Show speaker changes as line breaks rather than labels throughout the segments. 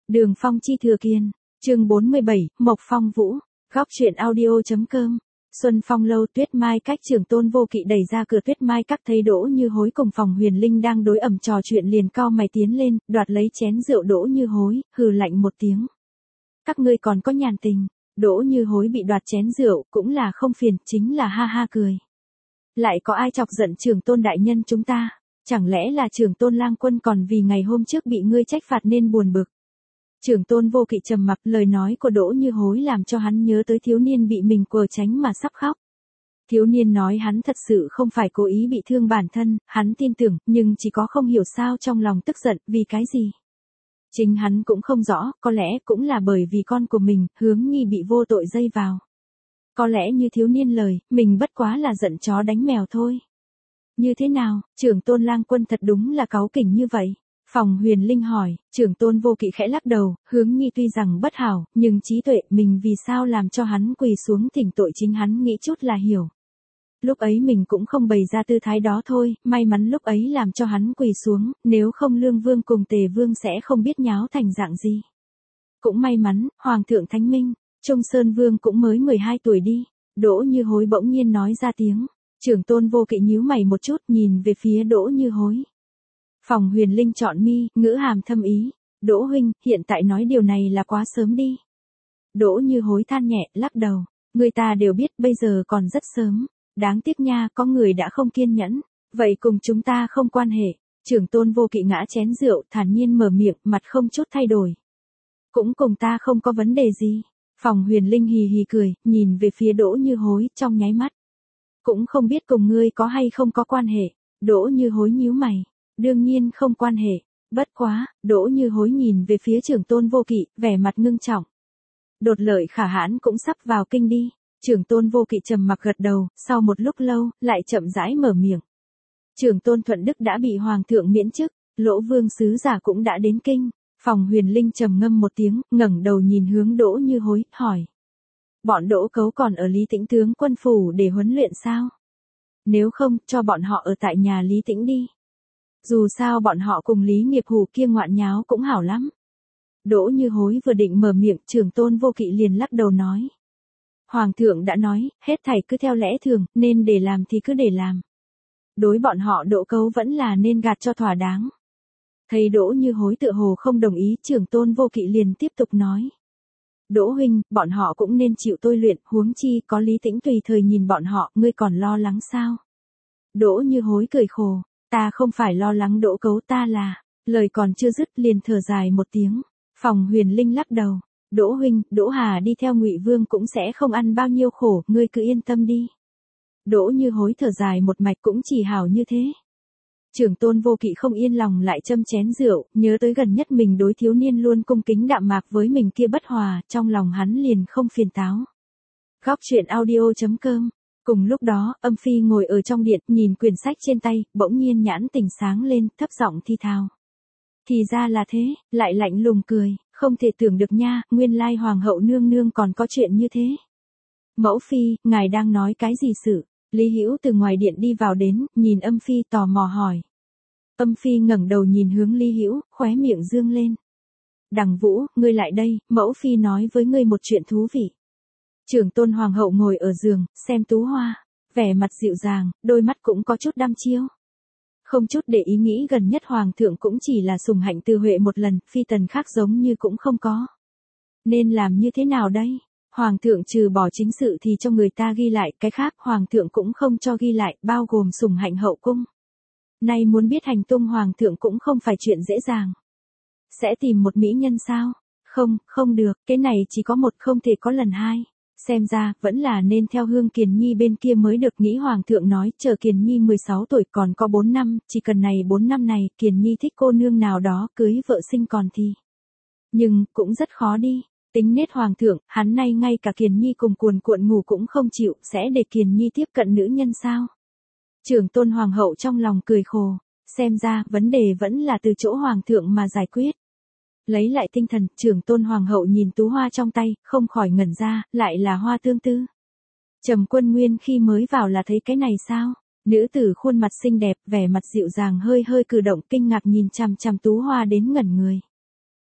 Đường Phong chi thừa kiên, chương 47, Mộc Phong Vũ, góc truyện audio.com. Xuân Phong lâu Tuyết Mai cách Trường Tôn Vô Kỵ đẩy ra cửa. Tuyết Mai các thấy Đỗ Như Hối cùng Phòng Huyền Linh đang đối ẩm trò chuyện liền cau mày tiến lên, đoạt lấy chén rượu Đỗ Như Hối, hừ lạnh một tiếng. Các ngươi còn có nhàn tình. Đỗ Như Hối bị đoạt chén rượu cũng là không phiền, chính là ha ha cười. Lại có ai chọc giận Trường Tôn đại nhân chúng ta? Chẳng lẽ là Trường Tôn lang quân còn vì ngày hôm trước bị ngươi trách phạt nên buồn bực? Trường Tôn Vô Kỵ trầm mặc, lời nói của Đỗ Như Hối làm cho hắn nhớ tới thiếu niên bị mình quờ tránh mà sắp khóc. Thiếu niên nói hắn thật sự không phải cố ý bị thương bản thân, hắn tin tưởng, nhưng chỉ có không hiểu sao trong lòng tức giận, vì cái gì. Chính hắn cũng không rõ, có lẽ cũng là bởi vì con của mình, Hướng Nhi bị vô tội dây vào. Có lẽ như thiếu niên lời, mình bất quá là giận chó đánh mèo thôi. Như thế nào, Trường Tôn lang quân thật đúng là cáu kỉnh như vậy? Phòng Huyền Linh hỏi. Trường Tôn Vô Kỵ khẽ lắc đầu, Hướng Nhi tuy rằng bất hảo, nhưng trí tuệ mình vì sao làm cho hắn quỳ xuống thỉnh tội chính hắn nghĩ chút là hiểu. Lúc ấy mình cũng không bày ra tư thái đó thôi, may mắn lúc ấy làm cho hắn quỳ xuống, nếu không Lương Vương cùng Tề Vương sẽ không biết nháo thành dạng gì. Cũng may mắn, Hoàng thượng Thánh Minh, Trung Sơn Vương cũng mới 12 tuổi đi. Đỗ Như Hối bỗng nhiên nói ra tiếng. Trường Tôn Vô Kỵ nhíu mày một chút, nhìn về phía Đỗ Như Hối. Phòng Huyền Linh chọn mi, ngữ hàm thâm ý. Đỗ huynh, hiện tại nói điều này là quá sớm đi. Đỗ Như Hối than nhẹ, lắc đầu. Người ta đều biết bây giờ còn rất sớm. Đáng tiếc nha, có người đã không kiên nhẫn. Vậy cùng chúng ta không quan hệ. Trường Tôn Vô Kỵ ngã chén rượu, thản nhiên mở miệng, mặt không chút thay đổi. Cũng cùng ta không có vấn đề gì. Phòng Huyền Linh hì hì cười, nhìn về phía Đỗ Như Hối trong nháy mắt. Cũng không biết cùng ngươi có hay không có quan hệ. Đỗ Như Hối nhíu mày. Đương nhiên không quan hệ. Bất quá, Đỗ Như Hối nhìn về phía Trường Tôn Vô Kỵ, vẻ mặt ngưng trọng. Đột Lợi Khả Hãn cũng sắp vào kinh đi. Trường Tôn Vô Kỵ trầm mặc gật đầu, sau một lúc lâu, lại chậm rãi mở miệng. Trường Tôn Thuận Đức đã bị Hoàng thượng miễn chức, Lỗ Vương sứ giả cũng đã đến kinh. Phòng Huyền Linh trầm ngâm một tiếng, ngẩng đầu nhìn hướng Đỗ Như Hối, hỏi. Bọn Đỗ Cấu còn ở Lý Tĩnh tướng quân phủ để huấn luyện sao? Nếu không, cho bọn họ ở tại nhà Lý Tĩnh đi. Dù sao bọn họ cùng Lý Nghiệp Hủ kia ngoạn nháo cũng hảo lắm. Đỗ Như Hối vừa định mở miệng, Trường Tôn Vô Kỵ liền lắc đầu nói. Hoàng thượng đã nói, hết thảy cứ theo lẽ thường, nên để làm thì cứ để làm. Đối bọn họ Đỗ Cấu vẫn là nên gạt cho thỏa đáng. Thấy Đỗ Như Hối tựa hồ không đồng ý, Trường Tôn Vô Kỵ liền tiếp tục nói. Đỗ huynh, bọn họ cũng nên chịu tôi luyện, huống chi có Lý Tĩnh tùy thời nhìn bọn họ, ngươi còn lo lắng sao? Đỗ Như Hối cười khổ, ta không phải lo lắng Đỗ Cấu, ta là, lời còn chưa dứt liền thở dài một tiếng. Phòng Huyền Linh lắc đầu, Đỗ huynh, Đỗ Hà đi theo Ngụy Vương cũng sẽ không ăn bao nhiêu khổ, ngươi cứ yên tâm đi. Đỗ Như Hối thở dài một mạch, cũng chỉ hảo như thế. Trường Tôn Vô Kỵ không yên lòng lại châm chén rượu, nhớ tới gần nhất mình đối thiếu niên luôn cung kính đạm mạc với mình kia bất hòa, trong lòng hắn liền không phiền táo. Góc truyện audio.com. Cùng lúc đó, Âm Phi ngồi ở trong điện, nhìn quyển sách trên tay, bỗng nhiên nhãn tỉnh sáng lên, thấp giọng thi thào. Thì ra là thế, lại lạnh lùng cười, không thể tưởng được nha, nguyên lai Hoàng hậu nương nương còn có chuyện như thế. Mẫu Phi, ngài đang nói cái gì sự? Lý Hữu từ ngoài điện đi vào đến, nhìn Âm Phi tò mò hỏi. Âm Phi ngẩng đầu nhìn hướng Lý Hữu, khóe miệng dương lên. Đằng Vũ, ngươi lại đây, Mẫu Phi nói với ngươi một chuyện thú vị. Trường Tôn Hoàng hậu ngồi ở giường, xem Tú Hoa, vẻ mặt dịu dàng, đôi mắt cũng có chút đăm chiêu. Không chút để ý nghĩ gần nhất Hoàng thượng cũng chỉ là sùng hạnh Từ Huệ một lần, phi tần khác giống như cũng không có. Nên làm như thế nào đây? Hoàng thượng trừ bỏ chính sự thì cho người ta ghi lại, cái khác Hoàng thượng cũng không cho ghi lại, bao gồm sùng hạnh hậu cung. Nay muốn biết hành tung Hoàng thượng cũng không phải chuyện dễ dàng. Sẽ tìm một mỹ nhân sao? Không, không được, cái này chỉ có một, không thể có lần hai. Xem ra, vẫn là nên theo Hương Kiền Nhi bên kia mới được, nghĩ Hoàng thượng nói, chờ Kiền Nhi 16 tuổi còn có 4 năm, chỉ cần này 4 năm này, Kiền Nhi thích cô nương nào đó, cưới vợ sinh còn thì. Nhưng, cũng rất khó đi. Tính nết Hoàng thượng, hắn nay ngay cả Kiền Nhi cùng cuồn cuộn ngủ cũng không chịu, sẽ để Kiền Nhi tiếp cận nữ nhân sao? Trường Tôn Hoàng hậu trong lòng cười khổ, xem ra, vấn đề vẫn là từ chỗ Hoàng thượng mà giải quyết. Lấy lại tinh thần, Trường Tôn Hoàng hậu nhìn Tú Hoa trong tay, không khỏi ngẩn ra, lại là hoa tương tư. Trầm Quân Nguyên khi mới vào là thấy cái này sao? Nữ tử khuôn mặt xinh đẹp, vẻ mặt dịu dàng hơi hơi cử động, kinh ngạc nhìn chằm chằm Tú Hoa đến ngẩn người.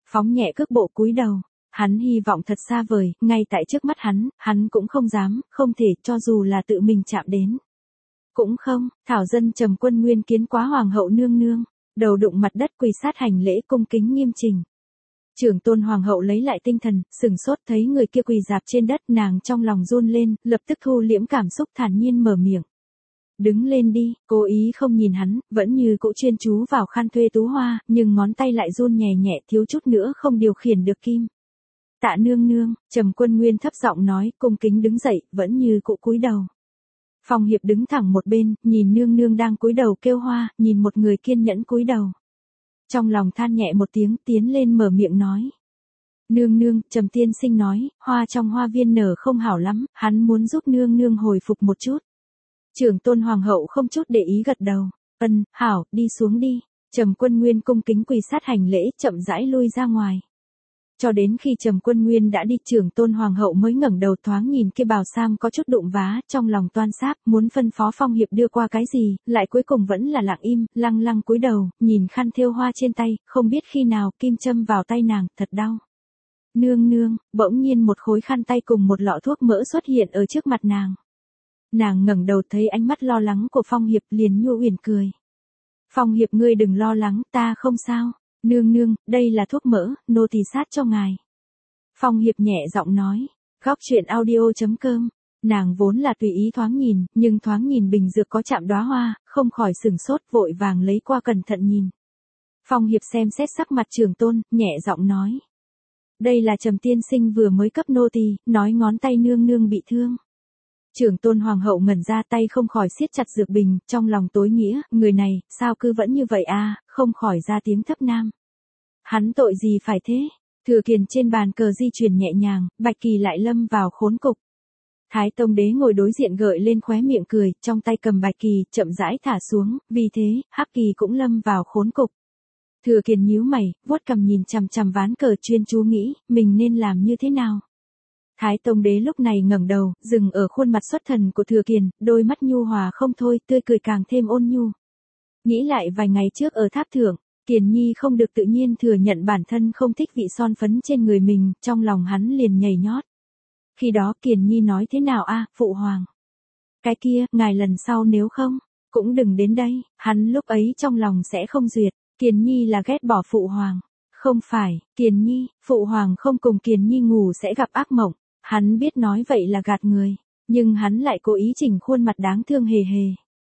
phóng nhẹ cước bộ cúi đầu. Hắn hy vọng thật xa vời, ngay tại trước mắt hắn cũng không dám, không thể, cho dù là tự mình chạm đến. Cũng không, thảo dân trầm quân nguyên kiến quá hoàng hậu nương nương, đầu đụng mặt đất quỳ sát hành lễ cung kính nghiêm chỉnh. Trưởng tôn hoàng hậu lấy lại tinh thần, sừng sốt thấy người kia quỳ dạp trên đất, nàng trong lòng run lên, lập tức thu liễm cảm xúc thản nhiên mở miệng. Đứng lên đi, cố ý không nhìn hắn, vẫn như cũ chuyên chú vào khăn thuê tú hoa, nhưng ngón tay lại run nhẹ nhẹ, thiếu chút nữa không điều khiển được kim. Tạ nương nương, trầm quân nguyên thấp giọng nói, cung kính đứng dậy, vẫn như cũ cúi đầu. Phong Hiệp đứng thẳng một bên, nhìn nương nương đang cúi đầu kêu hoa, nhìn một người kiên nhẫn cúi đầu. Trong lòng than nhẹ một tiếng, tiến lên mở miệng nói. Nương nương, trầm tiên sinh nói, hoa trong hoa viên nở không hảo lắm, hắn muốn giúp nương nương hồi phục một chút. Trưởng tôn hoàng hậu không chút để ý gật đầu. Hảo, đi xuống đi. Trầm quân nguyên cung kính quỳ sát hành lễ, chậm rãi lui ra ngoài. Cho đến khi Trầm Quân Nguyên đã đi, trưởng tôn hoàng hậu mới ngẩng đầu thoáng nhìn kia bào sam có chút đụng vá, trong lòng toan sáp, muốn phân phó Phong Hiệp đưa qua cái gì, lại cuối cùng vẫn là lặng im, lăng lăng cúi đầu, nhìn khăn thêu hoa trên tay, không biết khi nào kim châm vào tay nàng, thật đau. Nương nương, bỗng nhiên một khối khăn tay cùng một lọ thuốc mỡ xuất hiện ở trước mặt nàng. Nàng ngẩng đầu thấy ánh mắt lo lắng của Phong Hiệp liền nhu uyển cười. Phong Hiệp ngươi đừng lo lắng, ta không sao. Nương nương, đây là thuốc mỡ, nô tỳ sát cho ngài. Phong Hiệp nhẹ giọng nói. Góc truyện audio.com. Nàng vốn là tùy ý thoáng nhìn, nhưng thoáng nhìn bình dược có chạm đóa hoa, không khỏi sừng sốt, vội vàng lấy qua cẩn thận nhìn. Phong Hiệp xem xét sắc mặt trưởng tôn, nhẹ giọng nói. Đây là Trầm tiên sinh vừa mới cấp nô tỳ, nói ngón tay nương nương bị thương. Trưởng tôn hoàng hậu ngẩn ra, tay không khỏi siết chặt dược bình, trong lòng tối nghĩa, người này, sao cứ vẫn như vậy à, không khỏi ra tiếng thấp nam. Hắn tội gì phải thế? Thừa Kiền trên bàn cờ di chuyển nhẹ nhàng, Bạch Kỳ lại lâm vào khốn cục. Thái Tông Đế ngồi đối diện gợi lên khóe miệng cười, trong tay cầm Bạch Kỳ, chậm rãi thả xuống, vì thế, Hắc Kỳ cũng lâm vào khốn cục. Thừa Kiền nhíu mày, vuốt cằm nhìn chằm chằm ván cờ chuyên chú nghĩ, mình nên làm như thế nào? Thái Tông Đế lúc này ngẩng đầu, dừng ở khuôn mặt xuất thần của Thừa Kiền, đôi mắt nhu hòa không thôi, tươi cười càng thêm ôn nhu. Nghĩ lại vài ngày trước ở tháp thượng, Kiền Nhi không được tự nhiên thừa nhận bản thân không thích vị son phấn trên người mình, trong lòng hắn liền nhảy nhót. Khi đó Kiền Nhi nói thế nào a, phụ hoàng? Cái kia, ngài lần sau nếu không, cũng đừng đến đây, hắn lúc ấy trong lòng sẽ không duyệt, Kiền Nhi là ghét bỏ phụ hoàng. Không phải, Kiền Nhi, phụ hoàng không cùng Kiền Nhi ngủ sẽ gặp ác mộng, hắn biết nói vậy là gạt người, nhưng hắn lại cố ý chỉnh khuôn mặt đáng thương hề hề.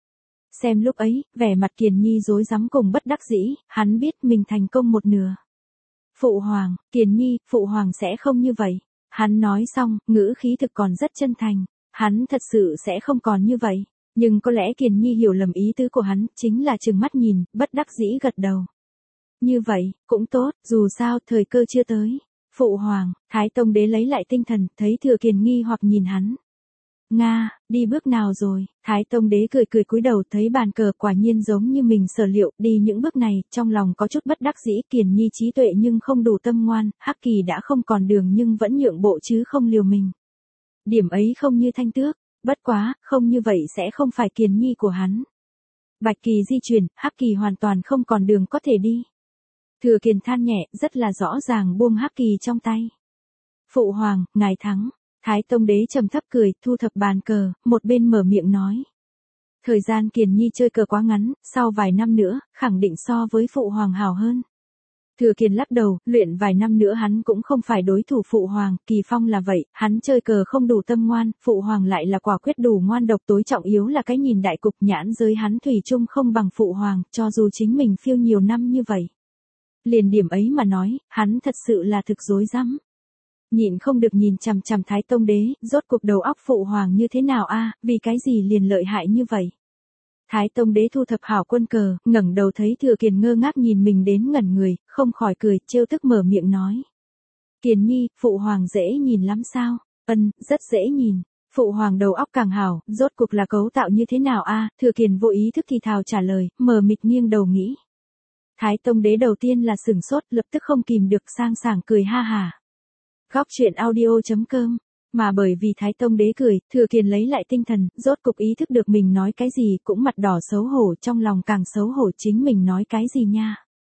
Xem lúc ấy, vẻ mặt Kiền Nhi rối rắm cùng bất đắc dĩ, hắn biết mình thành công một nửa. Phụ hoàng, Kiền Nhi, phụ hoàng sẽ không như vậy. Hắn nói xong, ngữ khí thực còn rất chân thành. Hắn thật sự sẽ không còn như vậy. Nhưng có lẽ Kiền Nhi hiểu lầm ý tứ của hắn, chính là trừng mắt nhìn, bất đắc dĩ gật đầu. Như vậy, cũng tốt, dù sao thời cơ chưa tới. Phụ hoàng, Thái Tông Đế lấy lại tinh thần, thấy Thừa Kiền nghi hoặc nhìn hắn. Nga, đi bước nào rồi? Thái Tông Đế cười cười cúi đầu, thấy bàn cờ quả nhiên giống như mình sở liệu, đi những bước này, trong lòng có chút bất đắc dĩ. Kiền Nhi trí tuệ nhưng không đủ tâm ngoan, Hắc Kỳ đã không còn đường nhưng vẫn nhượng bộ chứ không liều mình. Điểm ấy không như Thanh Tước, bất quá, không như vậy sẽ không phải Kiền Nhi của hắn. Bạch Kỳ di chuyển, Hắc Kỳ hoàn toàn không còn đường có thể đi. Thừa Kiền than nhẹ, rất là rõ ràng buông Hắc Kỳ trong tay. Phụ hoàng, ngài thắng. Thái Tông Đế trầm thấp cười, thu thập bàn cờ, một bên mở miệng nói. Thời gian Kiền Nhi chơi cờ quá ngắn, sau vài năm nữa, khẳng định so với phụ hoàng hảo hơn. Thừa Kiền lắc đầu, luyện vài năm nữa hắn cũng không phải đối thủ phụ hoàng, Kỳ Phong là vậy, hắn chơi cờ không đủ tâm ngoan, phụ hoàng lại là quả quyết đủ ngoan độc, tối trọng yếu là cái nhìn đại cục, nhãn giới hắn thủy chung không bằng phụ hoàng, cho dù chính mình phiêu nhiều năm như vậy. Liền điểm ấy mà nói, hắn thật sự là thực dối rắm. Nhịn không được nhìn chằm chằm Thái Tông Đế, rốt cuộc đầu óc phụ hoàng như thế nào a, vì cái gì liền lợi hại như vậy. Thái Tông Đế thu thập hảo quân cờ, ngẩng đầu thấy Thừa Kiền ngơ ngác nhìn mình đến ngẩn người, không khỏi cười, trêu tức mở miệng nói. Kiền Nhi, phụ hoàng dễ nhìn lắm sao? Rất dễ nhìn. Phụ hoàng đầu óc càng hảo, rốt cuộc là cấu tạo như thế nào a? Thừa Kiền vô ý thức thì thào trả lời, mờ mịt nghiêng đầu nghĩ. Thái Tông Đế đầu tiên là sửng sốt, lập tức không kìm được sang sảng cười ha hà. Góc truyện audio.com. Mà bởi vì Thái Tông Đế cười, Thừa Kiền lấy lại tinh thần, rốt cục ý thức được mình nói cái gì, cũng mặt đỏ xấu hổ, trong lòng càng xấu hổ chính mình nói cái gì nha.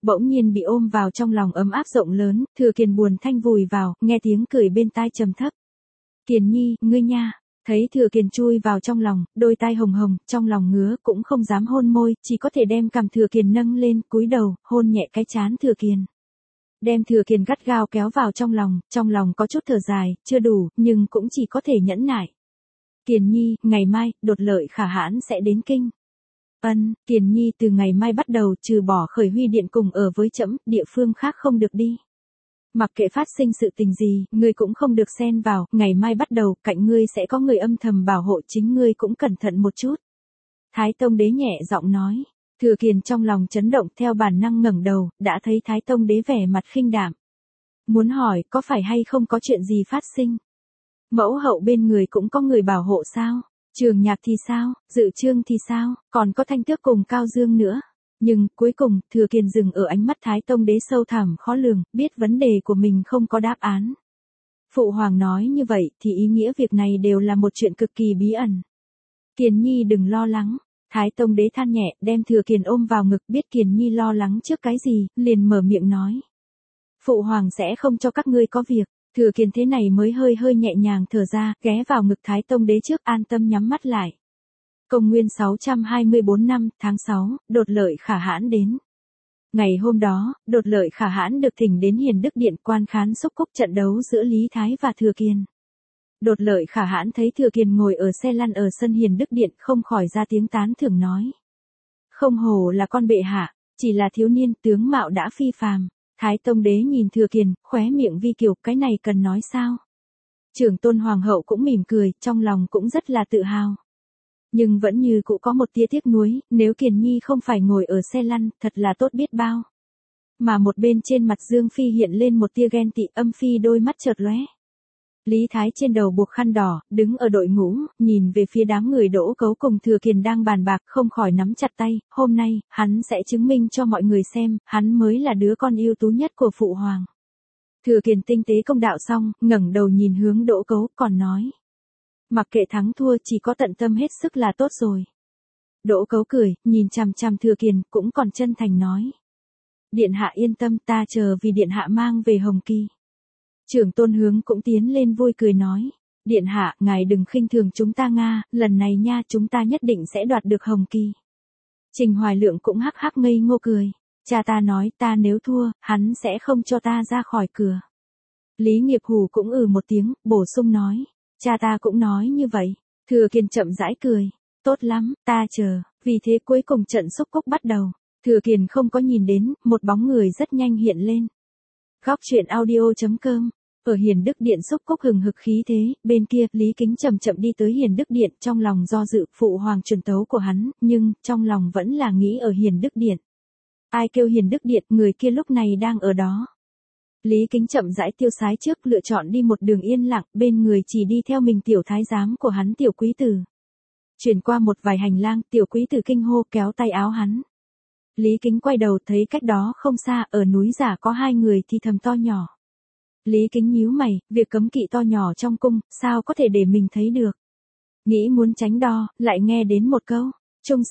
bỗng nhiên bị ôm vào trong lòng ấm áp rộng lớn, Thừa Kiền buồn thanh vùi vào, nghe tiếng cười bên tai trầm thấp. Kiền nhi, ngươi nha. Thấy Thừa Kiền chui vào trong lòng, đôi tai hồng hồng, trong lòng ngứa cũng không dám hôn môi, chỉ có thể đem cằm Thừa Kiền nâng lên, cúi đầu, hôn nhẹ cái trán Thừa Kiền. Đem Thừa Kiền gắt gao kéo vào trong lòng có chút thở dài, chưa đủ, nhưng cũng chỉ có thể nhẫn nại. Kiền nhi, ngày mai, Đột Lợi Khả Hãn sẽ đến kinh. Kiền nhi từ ngày mai bắt đầu trừ bỏ Khởi Huy Điện cùng ở với trẫm, địa phương khác không được đi. Mặc kệ phát sinh sự tình gì, ngươi cũng không được xen vào, ngày mai bắt đầu, cạnh ngươi sẽ có người âm thầm bảo hộ, chính ngươi cũng cẩn thận một chút. Thái Tông Đế nhẹ giọng nói. Thừa Kiền trong lòng chấn động, theo bản năng ngẩng đầu, đã thấy Thái Tông Đế vẻ mặt khinh đạm. Muốn hỏi, có phải hay không có chuyện gì phát sinh? Mẫu hậu bên người cũng có người bảo hộ sao? Trường Nhạc thì sao? Dự Trương thì sao? Còn có Thanh Tước cùng Cao Dương nữa. Nhưng, cuối cùng, Thừa Kiền dừng ở ánh mắt Thái Tông Đế sâu thẳm khó lường, biết vấn đề của mình không có đáp án. Phụ hoàng nói như vậy, thì ý nghĩa việc này đều là một chuyện cực kỳ bí ẩn. Kiền nhi đừng lo lắng. Thái Tông Đế than nhẹ, đem Thừa Kiền ôm vào ngực, biết Kiền nhi lo lắng trước cái gì, liền mở miệng nói. Phụ hoàng sẽ không cho các ngươi có việc. Thừa Kiền thế này mới hơi hơi nhẹ nhàng thở ra, ghé vào ngực Thái Tông Đế trước, an tâm nhắm mắt lại. Công nguyên 624 năm, tháng 6, Đột Lợi Khả Hãn đến. Ngày hôm đó, Đột Lợi Khả Hãn được thỉnh đến Hiền Đức Điện quan khán xúc cúc trận đấu giữa Lý Thái và Thừa Kiền. Đột Lợi Khả Hãn thấy Thừa Kiền ngồi ở xe lăn ở sân Hiền Đức Điện, không khỏi ra tiếng tán thưởng nói. Không hổ là con bệ hạ, chỉ là thiếu niên, tướng mạo đã phi phàm. Thái Tông Đế nhìn Thừa Kiền, khóe miệng vi kiều, cái này cần nói sao? Trưởng tôn hoàng hậu cũng mỉm cười, trong lòng cũng rất là tự hào. Nhưng vẫn như cũ có một tia tiếc nuối, nếu Kiền nhi không phải ngồi ở xe lăn, thật là tốt biết bao. Mà một bên trên mặt Dương Phi hiện lên một tia ghen tị, Âm Phi đôi mắt chợt lóe. Lý Thái trên đầu buộc khăn đỏ, đứng ở đội ngũ, nhìn về phía đám người Đỗ Cấu cùng Thừa Kiền đang bàn bạc, không khỏi nắm chặt tay, hôm nay, hắn sẽ chứng minh cho mọi người xem, hắn mới là đứa con ưu tú nhất của phụ hoàng. Thừa Kiền tinh tế công đạo xong, ngẩng đầu nhìn hướng Đỗ Cấu, còn nói. Mặc kệ thắng thua, chỉ có tận tâm hết sức là tốt rồi. Đỗ Cấu cười, nhìn chằm chằm Thừa Kiền, cũng còn chân thành nói. Điện hạ yên tâm, ta chờ vì điện hạ mang về Hồng Kỳ. Trưởng tôn Hướng cũng tiến lên vui cười nói. Điện hạ, ngài đừng khinh thường chúng ta Nga, lần này nha chúng ta nhất định sẽ đoạt được Hồng Kỳ. Trình Hoài Lượng cũng hắc hắc ngây ngô cười. Cha ta nói ta nếu thua, hắn sẽ không cho ta ra khỏi cửa. Lý Nghiệp Hủ cũng một tiếng, bổ sung nói. Cha ta cũng nói như vậy. Thừa Kiền chậm rãi cười. Tốt lắm, ta chờ. Vì thế cuối cùng trận xúc cúc bắt đầu. Thừa Kiền không có nhìn đến, một bóng người rất nhanh hiện lên. Góc truyện audio.com. Ở Hiền Đức Điện xúc cúc hừng hực khí thế, bên kia, Lý Kính chậm chậm đi tới Hiền Đức Điện, trong lòng do dự, phụ hoàng truyền tấu của hắn, nhưng, trong lòng vẫn là nghĩ ở Hiền Đức Điện. Ai kêu Hiền Đức Điện, người kia lúc này đang ở đó. Lý Kính chậm rãi tiêu sái trước, lựa chọn đi một đường yên lặng, bên người chỉ đi theo mình tiểu thái giám của hắn tiểu quý tử. Chuyển qua một vài hành lang, tiểu quý tử kinh hô kéo tay áo hắn. Lý Kính quay đầu thấy cách đó không xa, ở núi giả có hai người thì thầm to nhỏ. Lý Kính nhíu mày, việc cấm kỵ to nhỏ trong cung, sao có thể để mình thấy được. Nghĩ muốn tránh đo, lại nghe đến một câu. Trung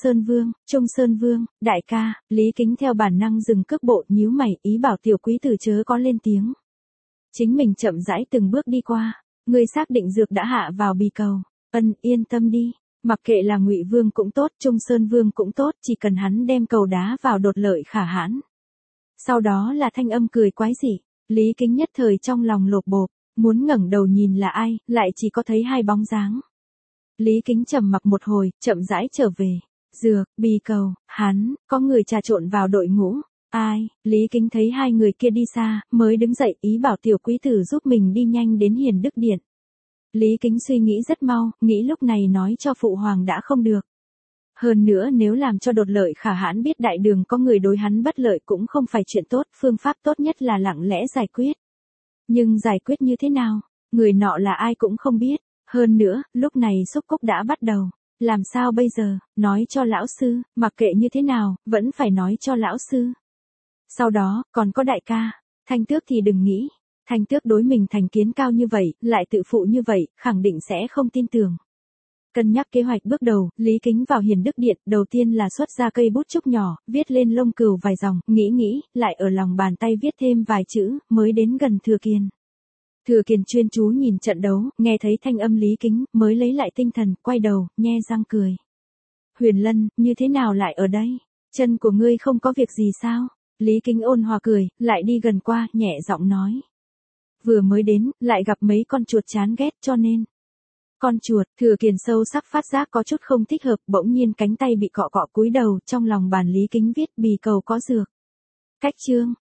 Sơn Vương, đại ca, Lý Kính theo bản năng dừng cước bộ, nhíu mày, ý bảo tiểu quý tử chớ có lên tiếng. Chính mình chậm rãi từng bước đi qua, người xác định dược đã hạ vào bì cầu. Yên tâm đi, mặc kệ là Ngụy Vương cũng tốt, Trung Sơn Vương cũng tốt, chỉ cần hắn đem cầu đá vào Đột Lợi Khả Hãn. Sau đó là thanh âm cười quái dị, Lý Kính nhất thời trong lòng lột bột, muốn ngẩng đầu nhìn là ai, lại chỉ có thấy hai bóng dáng. Lý Kính trầm mặc một hồi, chậm rãi trở về. Dược, bì cầu, hắn, có người trà trộn vào đội ngũ. Ai, Lý Kính thấy hai người kia đi xa, mới đứng dậy ý bảo tiểu quý tử giúp mình đi nhanh đến Hiền Đức Điện. Lý Kính suy nghĩ rất mau, nghĩ lúc này nói cho phụ hoàng đã không được. Hơn nữa nếu làm cho Đột Lợi Khả Hãn biết đại đường có người đối hắn bất lợi cũng không phải chuyện tốt, phương pháp tốt nhất là lặng lẽ giải quyết. Nhưng giải quyết như thế nào, người nọ là ai cũng không biết. Hơn nữa, lúc này xúc cúc đã bắt đầu. Làm sao bây giờ, nói cho lão sư, mặc kệ như thế nào, vẫn phải nói cho lão sư. Sau đó, còn có đại ca, Thanh Tước thì đừng nghĩ. Thanh Tước đối mình thành kiến cao như vậy, lại tự phụ như vậy, khẳng định sẽ không tin tưởng. Cân nhắc kế hoạch bước đầu, Lý Kính vào Hiền Đức Điện, đầu tiên là xuất ra cây bút trúc nhỏ, viết lên lông cừu vài dòng, nghĩ, lại ở lòng bàn tay viết thêm vài chữ, mới đến gần Thừa Kiền. Thừa Kiền chuyên chú nhìn trận đấu, nghe thấy thanh âm Lý Kính, mới lấy lại tinh thần, quay đầu, nhe răng cười. Huyền Lân, như thế nào lại ở đây? Chân của ngươi không có việc gì sao? Lý Kính ôn hòa cười, lại đi gần qua, nhẹ giọng nói. Vừa mới đến, lại gặp mấy con chuột chán ghét cho nên. Con chuột, Thừa Kiền sâu sắc phát giác có chút không thích hợp, bỗng nhiên cánh tay bị cọ cọ cúi đầu, trong lòng bàn Lý Kính viết bì cầu có dược. Cách chương.